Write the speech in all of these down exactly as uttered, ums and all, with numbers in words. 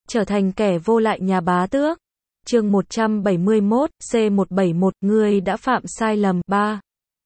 trở thành kẻ vô lại nhà bá tước. Chương một trăm bảy mươi mốt, C một bảy một, ngươi đã phạm sai lầm. ba.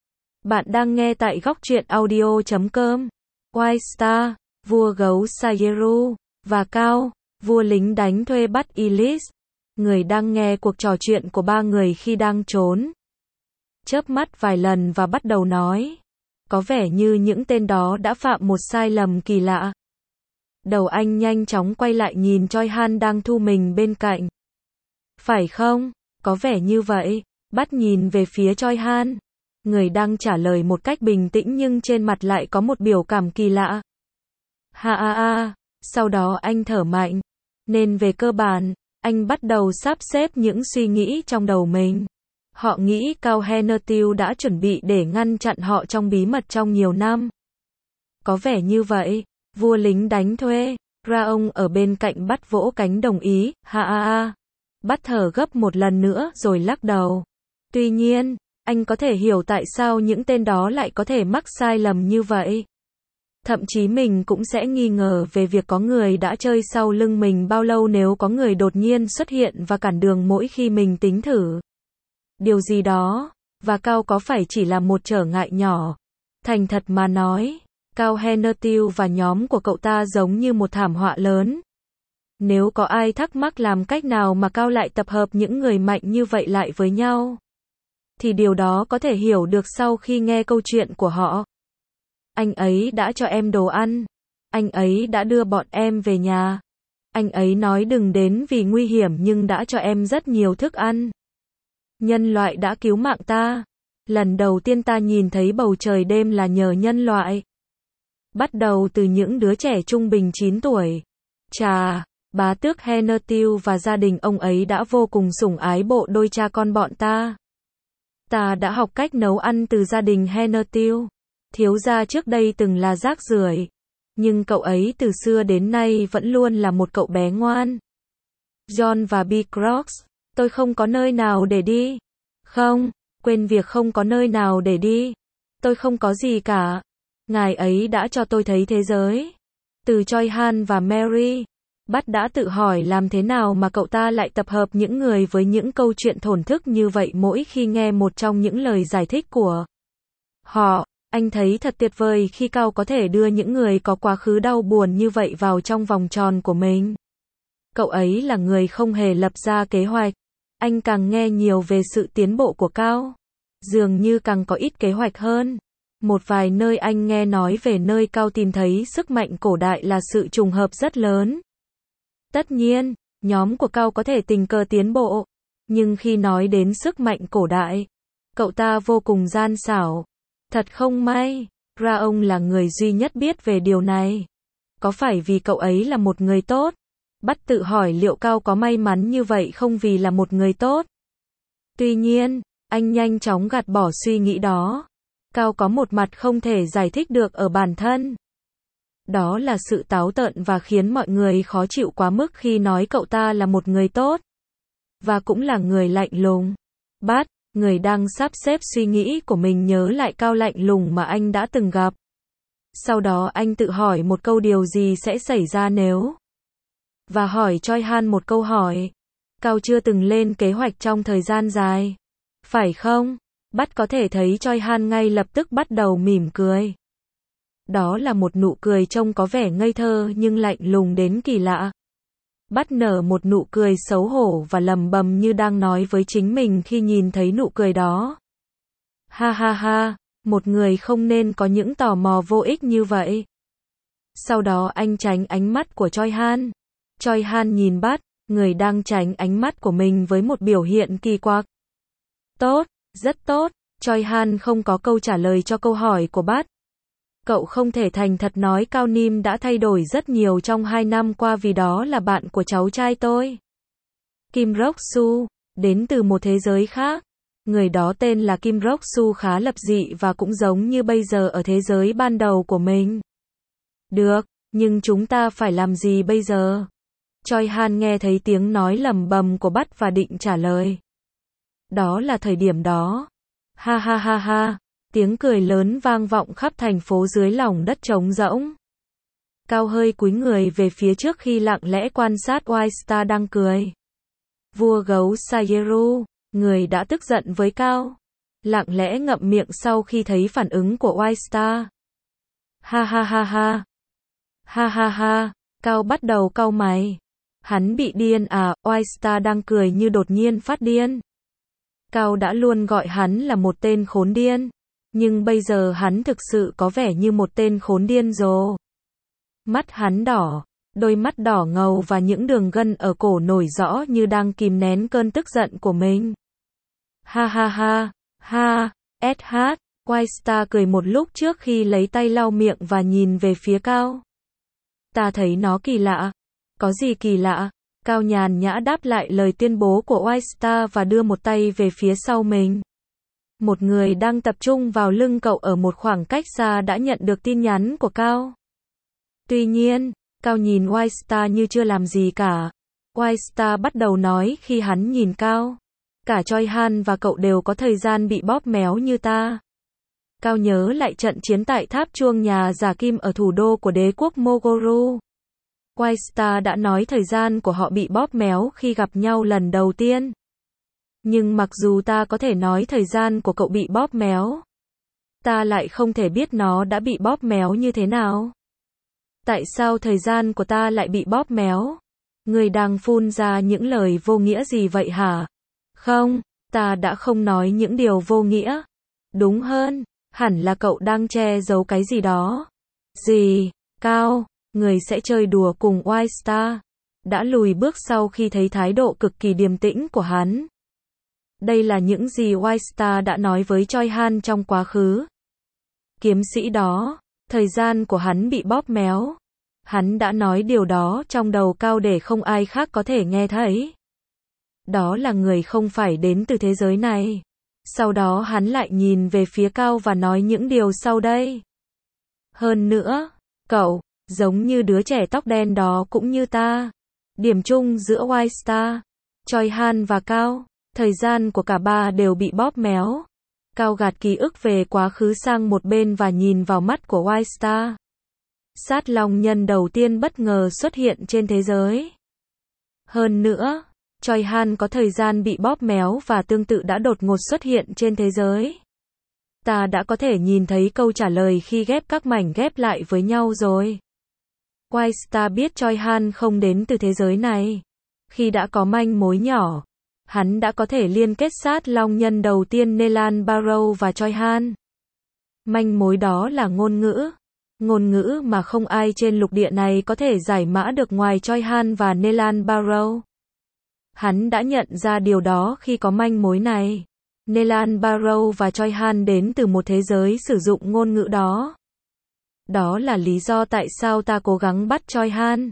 Bạn đang nghe tại góc truyện audio chấm com. White Star, vua gấu Sayeru, và Cao, vua lính đánh thuê bắt Elise. Người đang nghe cuộc trò chuyện của ba người khi đang trốn. Chớp mắt vài lần và bắt đầu nói. Có vẻ như những tên đó đã phạm một sai lầm kỳ lạ. Đầu anh nhanh chóng quay lại nhìn Choi Han đang thu mình bên cạnh. Phải không? Có vẻ như vậy. Bắt nhìn về phía Choi Han. Người đang trả lời một cách bình tĩnh nhưng trên mặt lại có một biểu cảm kỳ lạ. Ha ha ha. Sau đó anh thở mạnh. Nên về cơ bản, anh bắt đầu sắp xếp những suy nghĩ trong đầu mình. Họ nghĩ Cao Hennertil đã chuẩn bị để ngăn chặn họ trong bí mật trong nhiều năm. Có vẻ như vậy. Vua lính đánh thuê, Raong ở bên cạnh bắt vỗ cánh đồng ý, ha ha ha. Bắt thở gấp một lần nữa rồi lắc đầu. Tuy nhiên, anh có thể hiểu tại sao những tên đó lại có thể mắc sai lầm như vậy. Thậm chí mình cũng sẽ nghi ngờ về việc có người đã chơi sau lưng mình bao lâu nếu có người đột nhiên xuất hiện và cản đường mỗi khi mình tính thử điều gì đó, và Cao có phải chỉ là một trở ngại nhỏ. Thành thật mà nói, Cao Hennertil và nhóm của cậu ta giống như một thảm họa lớn. Nếu có ai thắc mắc làm cách nào mà Cao lại tập hợp những người mạnh như vậy lại với nhau, thì điều đó có thể hiểu được sau khi nghe câu chuyện của họ. Anh ấy đã cho em đồ ăn. Anh ấy đã đưa bọn em về nhà. Anh ấy nói đừng đến vì nguy hiểm nhưng đã cho em rất nhiều thức ăn. Nhân loại đã cứu mạng ta. Lần đầu tiên ta nhìn thấy bầu trời đêm là nhờ nhân loại. Bắt đầu từ những đứa trẻ trung bình chín tuổi. Chà, bá tước Hennertil và gia đình ông ấy đã vô cùng sủng ái bộ đôi cha con bọn ta. Ta đã học cách nấu ăn từ gia đình Hennertil. Thiếu gia trước đây từng là rác rưởi, nhưng cậu ấy từ xưa đến nay vẫn luôn là một cậu bé ngoan. John và B. Crocs, tôi không có nơi nào để đi. Không, quên việc không có nơi nào để đi. Tôi không có gì cả. Ngài ấy đã cho tôi thấy thế giới. Từ Choi Han và Mary, Bắt đã tự hỏi làm thế nào mà cậu ta lại tập hợp những người với những câu chuyện thổn thức như vậy mỗi khi nghe một trong những lời giải thích của họ. Anh thấy thật tuyệt vời khi Cao có thể đưa những người có quá khứ đau buồn như vậy vào trong vòng tròn của mình. Cậu ấy là người không hề lập ra kế hoạch. Anh càng nghe nhiều về sự tiến bộ của Cao, dường như càng có ít kế hoạch hơn. Một vài nơi anh nghe nói về nơi Cao tìm thấy sức mạnh cổ đại là sự trùng hợp rất lớn. Tất nhiên, nhóm của Cao có thể tình cờ tiến bộ, nhưng khi nói đến sức mạnh cổ đại, cậu ta vô cùng gian xảo. Thật không may, Raong là người duy nhất biết về điều này. Có phải vì cậu ấy là một người tốt? Bắt tự hỏi liệu Cao có may mắn như vậy không vì là một người tốt. Tuy nhiên, anh nhanh chóng gạt bỏ suy nghĩ đó. Cao có một mặt không thể giải thích được ở bản thân. Đó là sự táo tợn và khiến mọi người khó chịu quá mức khi nói cậu ta là một người tốt. Và cũng là người lạnh lùng. Bắt, người đang sắp xếp suy nghĩ của mình nhớ lại Cao lạnh lùng mà anh đã từng gặp. Sau đó anh tự hỏi một câu điều gì sẽ xảy ra nếu. Và hỏi Choi Han một câu hỏi. Cao chưa từng lên kế hoạch trong thời gian dài. Phải không? Bắt có thể thấy Choi Han ngay lập tức bắt đầu mỉm cười. Đó là một nụ cười trông có vẻ ngây thơ nhưng lạnh lùng đến kỳ lạ. Bắt nở một nụ cười xấu hổ và lầm bầm như đang nói với chính mình khi nhìn thấy nụ cười đó. Ha ha ha, một người không nên có những tò mò vô ích như vậy. Sau đó anh tránh ánh mắt của Choi Han. Choi Han nhìn Bắt, người đang tránh ánh mắt của mình với một biểu hiện kỳ quặc. Tốt, rất tốt. Choi Han không có câu trả lời cho câu hỏi của Bắt. Cậu không thể thành thật nói Cao Nim đã thay đổi rất nhiều trong hai năm qua vì đó là bạn của cháu trai tôi. Kim Rok-su, đến từ một thế giới khác. Người đó tên là Kim Rok-su khá lập dị và cũng giống như bây giờ ở thế giới ban đầu của mình. Được, nhưng chúng ta phải làm gì bây giờ? Choi Han nghe thấy tiếng nói lầm bầm của Bắt và định trả lời. Đó là thời điểm đó. Ha ha ha ha. Tiếng cười lớn vang vọng khắp thành phố dưới lòng đất trống rỗng. Cao hơi cúi người về phía trước khi lặng lẽ quan sát White Star đang cười. Vua gấu Sayeru, người đã tức giận với Cao, lặng lẽ ngậm miệng sau khi thấy phản ứng của White Star. Ha ha ha ha. Ha ha ha, Cao bắt đầu cau mày. Hắn bị điên à? White Star đang cười như đột nhiên phát điên. Cao đã luôn gọi hắn là một tên khốn điên, nhưng bây giờ hắn thực sự có vẻ như một tên khốn điên rồ. Mắt hắn đỏ, đôi mắt đỏ ngầu và những đường gân ở cổ nổi rõ như đang kìm nén cơn tức giận của mình. Ha ha ha, ha, ét hát, White Star cười một lúc trước khi lấy tay lau miệng và nhìn về phía Cao. Ta thấy nó kỳ lạ. Có gì kỳ lạ? Cao nhàn nhã đáp lại lời tuyên bố của White Star và đưa một tay về phía sau mình. Một người đang tập trung vào lưng cậu ở một khoảng cách xa đã nhận được tin nhắn của Cao. Tuy nhiên, Cao nhìn White Star như chưa làm gì cả. White Star bắt đầu nói khi hắn nhìn Cao. Cả Choi Han và cậu đều có thời gian bị bóp méo như ta. Cao nhớ lại trận chiến tại tháp chuông nhà giả kim ở thủ đô của đế quốc Mogoru. White Star đã nói thời gian của họ bị bóp méo khi gặp nhau lần đầu tiên. Nhưng mặc dù ta có thể nói thời gian của cậu bị bóp méo, ta lại không thể biết nó đã bị bóp méo như thế nào. Tại sao thời gian của ta lại bị bóp méo? Người đang phun ra những lời vô nghĩa gì vậy hả? Không, ta đã không nói những điều vô nghĩa. Đúng hơn, hẳn là cậu đang che giấu cái gì đó. Gì? Cao, người sẽ chơi đùa cùng White Star. Đã lùi bước sau khi thấy thái độ cực kỳ điềm tĩnh của hắn. Đây là những gì White Star đã nói với Choi Han trong quá khứ. Kiếm sĩ đó, thời gian của hắn bị bóp méo. Hắn đã nói điều đó trong đầu Cao để không ai khác có thể nghe thấy. Đó là người không phải đến từ thế giới này. Sau đó hắn lại nhìn về phía Cao và nói những điều sau đây. Hơn nữa, cậu, giống như đứa trẻ tóc đen đó cũng như ta. Điểm chung giữa White Star, Choi Han và Cao, thời gian của cả ba đều bị bóp méo. Cao gạt ký ức về quá khứ sang một bên và nhìn vào mắt của White Star. Sát long nhân đầu tiên bất ngờ xuất hiện trên thế giới. Hơn nữa, Choi Han có thời gian bị bóp méo và tương tự đã đột ngột xuất hiện trên thế giới. Ta đã có thể nhìn thấy câu trả lời khi ghép các mảnh ghép lại với nhau rồi. White Star biết Choi Han không đến từ thế giới này. Khi đã có manh mối nhỏ, hắn đã có thể liên kết sát long nhân đầu tiên Nelan Barrow và Choi Han. Manh mối đó là ngôn ngữ. Ngôn ngữ mà không ai trên lục địa này có thể giải mã được ngoài Choi Han và Nelan Barrow. Hắn đã nhận ra điều đó khi có manh mối này. Nelan Barrow và Choi Han đến từ một thế giới sử dụng ngôn ngữ đó. Đó là lý do tại sao ta cố gắng bắt Choi Han.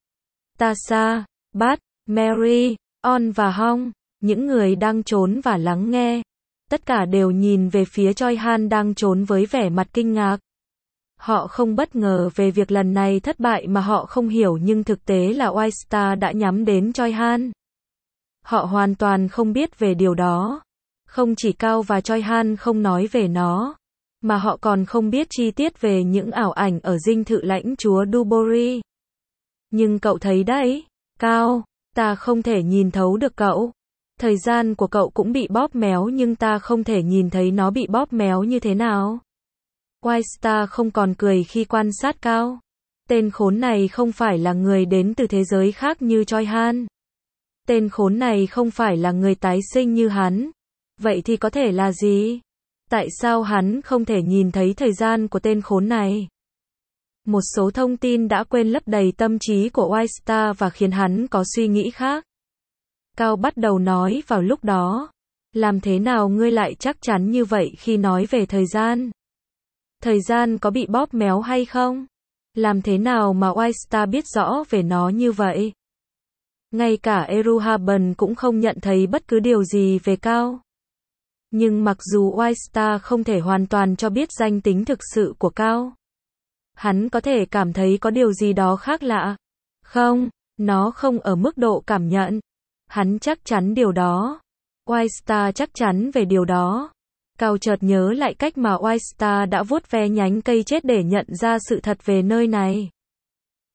Tasha, Bat, Mary, On và Hong, những người đang trốn và lắng nghe. Tất cả đều nhìn về phía Choi Han đang trốn với vẻ mặt kinh ngạc. Họ không bất ngờ về việc lần này thất bại mà họ không hiểu, nhưng thực tế là White Star đã nhắm đến Choi Han. Họ hoàn toàn không biết về điều đó. Không chỉ Cao và Choi Han không nói về nó, mà họ còn không biết chi tiết về những ảo ảnh ở dinh thự lãnh chúa Dubori. Nhưng cậu thấy đấy, Cao, ta không thể nhìn thấu được cậu. Thời gian của cậu cũng bị bóp méo nhưng ta không thể nhìn thấy nó bị bóp méo như thế nào. White Star không còn cười khi quan sát Cao. Tên khốn này không phải là người đến từ thế giới khác như Choi Han. Tên khốn này không phải là người tái sinh như hắn. Vậy thì có thể là gì? Tại sao hắn không thể nhìn thấy thời gian của tên khốn này? Một số thông tin đã quên lấp đầy tâm trí của White Star và khiến hắn có suy nghĩ khác. Cao bắt đầu nói vào lúc đó. Làm thế nào ngươi lại chắc chắn như vậy khi nói về thời gian? Thời gian có bị bóp méo hay không? Làm thế nào mà White Star biết rõ về nó như vậy? Ngay cả Eruhaban cũng không nhận thấy bất cứ điều gì về Cao. Nhưng mặc dù White Star không thể hoàn toàn cho biết danh tính thực sự của Cao, hắn có thể cảm thấy có điều gì đó khác lạ. Không, nó không ở mức độ cảm nhận. Hắn chắc chắn điều đó. White Star chắc chắn về điều đó. Cao chợt nhớ lại cách mà White Star đã vuốt ve nhánh cây chết để nhận ra sự thật về nơi này.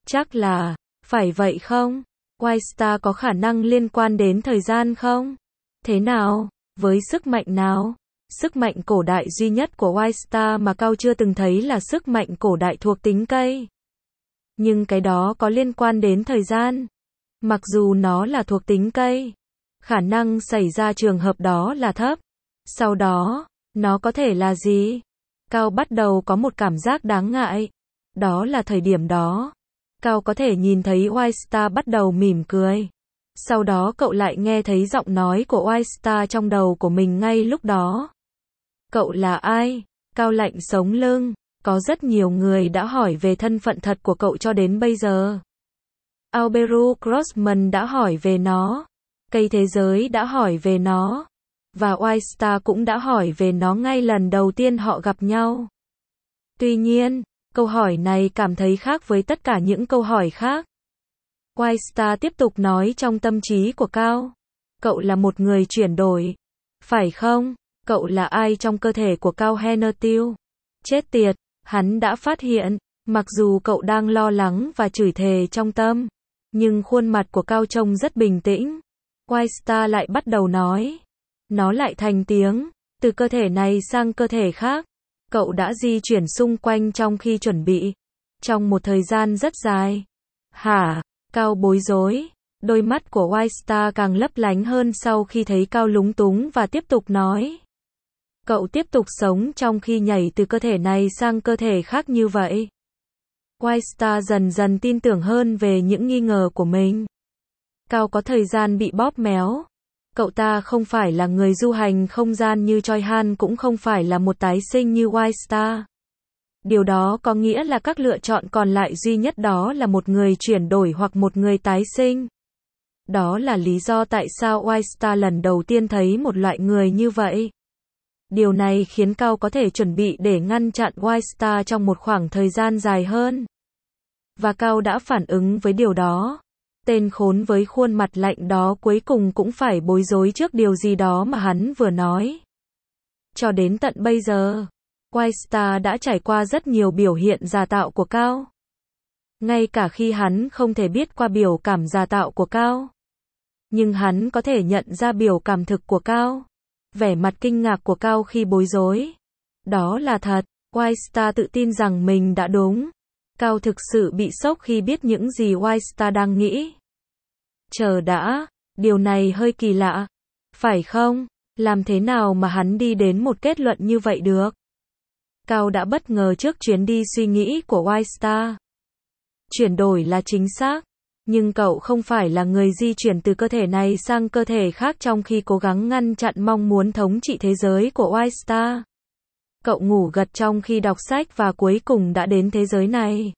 Chắc là, phải vậy không? White Star có khả năng liên quan đến thời gian không? Thế nào? Với sức mạnh nào? Sức mạnh cổ đại duy nhất của White Star mà Cao chưa từng thấy là sức mạnh cổ đại thuộc tính cây. Nhưng cái đó có liên quan đến thời gian. Mặc dù nó là thuộc tính cây, khả năng xảy ra trường hợp đó là thấp. Sau đó, nó có thể là gì? Cao bắt đầu có một cảm giác đáng ngại. Đó là thời điểm đó, Cao có thể nhìn thấy White Star bắt đầu mỉm cười. Sau đó cậu lại nghe thấy giọng nói của White Star trong đầu của mình ngay lúc đó. Cậu là ai? Cao lạnh sống lưng. Có rất nhiều người đã hỏi về thân phận thật của cậu cho đến bây giờ. Alberu Grossman đã hỏi về nó. Cây thế giới đã hỏi về nó. Và White Star cũng đã hỏi về nó ngay lần đầu tiên họ gặp nhau. Tuy nhiên, câu hỏi này cảm thấy khác với tất cả những câu hỏi khác. White Star tiếp tục nói trong tâm trí của Cao. Cậu là một người chuyển đổi. Phải không? Cậu là ai trong cơ thể của Cao Hennertil? Chết tiệt, hắn đã phát hiện, mặc dù cậu đang lo lắng và chửi thề trong tâm, nhưng khuôn mặt của Cao trông rất bình tĩnh. White Star lại bắt đầu nói. Nó lại thành tiếng, từ cơ thể này sang cơ thể khác. Cậu đã di chuyển xung quanh trong khi chuẩn bị. Trong một thời gian rất dài. Hả? Cao bối rối. Đôi mắt của White Star càng lấp lánh hơn sau khi thấy Cao lúng túng và tiếp tục nói. Cậu tiếp tục sống trong khi nhảy từ cơ thể này sang cơ thể khác như vậy. White Star dần dần tin tưởng hơn về những nghi ngờ của mình. Cao có thời gian bị bóp méo. Cậu ta không phải là người du hành không gian như Choi Han, cũng không phải là một tái sinh như White Star. Điều đó có nghĩa là các lựa chọn còn lại duy nhất đó là một người chuyển đổi hoặc một người tái sinh. Đó là lý do tại sao White Star lần đầu tiên thấy một loại người như vậy. Điều này khiến Cao có thể chuẩn bị để ngăn chặn White Star trong một khoảng thời gian dài hơn. Và Cao đã phản ứng với điều đó. Tên khốn với khuôn mặt lạnh đó cuối cùng cũng phải bối rối trước điều gì đó mà hắn vừa nói. Cho đến tận bây giờ, White Star đã trải qua rất nhiều biểu hiện giả tạo của Cao. Ngay cả khi hắn không thể biết qua biểu cảm giả tạo của Cao. Nhưng hắn có thể nhận ra biểu cảm thực của Cao. Vẻ mặt kinh ngạc của Cao khi bối rối. Đó là thật. White Star tự tin rằng mình đã đúng. Cao thực sự bị sốc khi biết những gì White Star đang nghĩ. Chờ đã, điều này hơi kỳ lạ. Phải không? Làm thế nào mà hắn đi đến một kết luận như vậy được? Cao đã bất ngờ trước chuyến đi suy nghĩ của White Star. Chuyển đổi là chính xác. Nhưng cậu không phải là người di chuyển từ cơ thể này sang cơ thể khác trong khi cố gắng ngăn chặn mong muốn thống trị thế giới của White Star. Cậu ngủ gật trong khi đọc sách và cuối cùng đã đến thế giới này.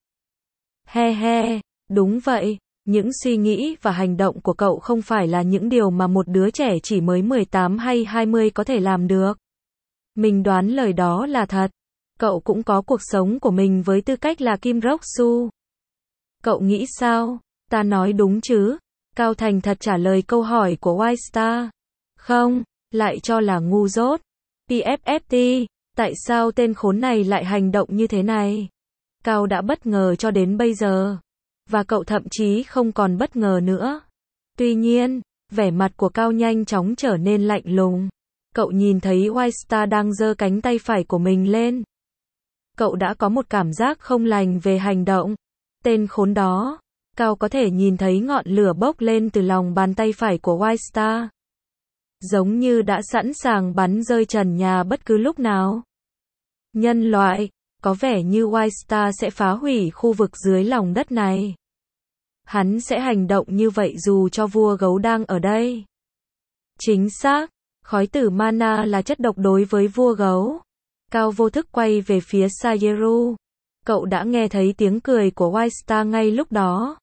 He he, đúng vậy, những suy nghĩ và hành động của cậu không phải là những điều mà một đứa trẻ chỉ mới mười tám hay hai mươi có thể làm được. Mình đoán lời đó là thật. Cậu cũng có cuộc sống của mình với tư cách là Kim Rok-su. Cậu nghĩ sao? Ta nói đúng chứ? Cao thành thật trả lời câu hỏi của White Star. Không, lại cho là ngu dốt. pê ép ép tê, tại sao tên khốn này lại hành động như thế này? Cao đã bất ngờ cho đến bây giờ. Và cậu thậm chí không còn bất ngờ nữa. Tuy nhiên, vẻ mặt của Cao nhanh chóng trở nên lạnh lùng. Cậu nhìn thấy White Star đang giơ cánh tay phải của mình lên. Cậu đã có một cảm giác không lành về hành động. Tên khốn đó. Cao có thể nhìn thấy ngọn lửa bốc lên từ lòng bàn tay phải của White Star. Giống như đã sẵn sàng bắn rơi trần nhà bất cứ lúc nào. Nhân loại, có vẻ như White Star sẽ phá hủy khu vực dưới lòng đất này. Hắn sẽ hành động như vậy dù cho vua gấu đang ở đây. Chính xác, khói tử mana là chất độc đối với vua gấu. Cao vô thức quay về phía Sayeru. Cậu đã nghe thấy tiếng cười của White Star ngay lúc đó.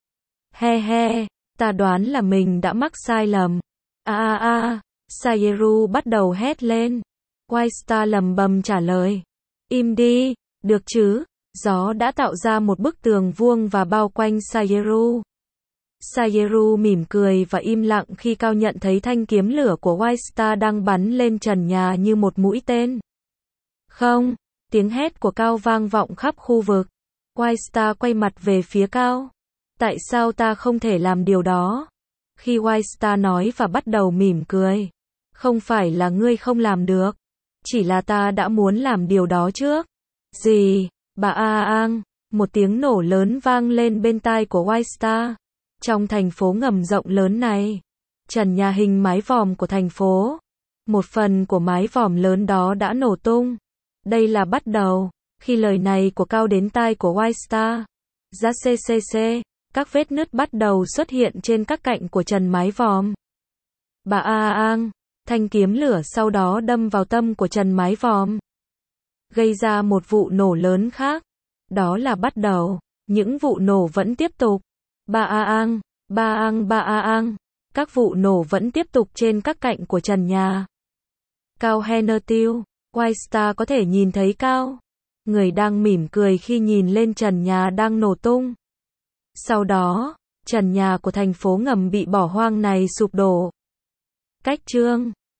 He he, ta đoán là mình đã mắc sai lầm. A a a, Sayeru bắt đầu hét lên. White Star lầm bầm trả lời. Im đi, được chứ? Gió đã tạo ra một bức tường vuông và bao quanh Sayeru. Sayeru mỉm cười và im lặng khi Cao nhận thấy thanh kiếm lửa của White Star đang bắn lên trần nhà như một mũi tên. Không, tiếng hét của Cao vang vọng khắp khu vực. Whitestar quay mặt về phía Cao. Tại sao ta không thể làm điều đó? Khi Whitestar nói và bắt đầu mỉm cười. Không phải là ngươi không làm được. Chỉ là ta đã muốn làm điều đó trước. Gì? Bà A Ang. Một tiếng nổ lớn vang lên bên tai của Whitestar. Trong thành phố ngầm rộng lớn này, trần nhà hình mái vòm của thành phố, một phần của mái vòm lớn đó đã nổ tung. Đây là bắt đầu. Khi lời này của Cao đến tai của Whitestar, ra ccc, các vết nứt bắt đầu xuất hiện trên các cạnh của trần mái vòm. Bà A Ang, thanh kiếm lửa sau đó đâm vào tâm của trần mái vòm, gây ra một vụ nổ lớn khác. Đó là bắt đầu. Những vụ nổ vẫn tiếp tục. Ba A Ang, Ba Ang, Ba A Ang. Các vụ nổ vẫn tiếp tục trên các cạnh của trần nhà. Cao Hennertil, Whitestar có thể nhìn thấy Cao, người đang mỉm cười khi nhìn lên trần nhà đang nổ tung. Sau đó, trần nhà của thành phố ngầm bị bỏ hoang này sụp đổ. Cách chương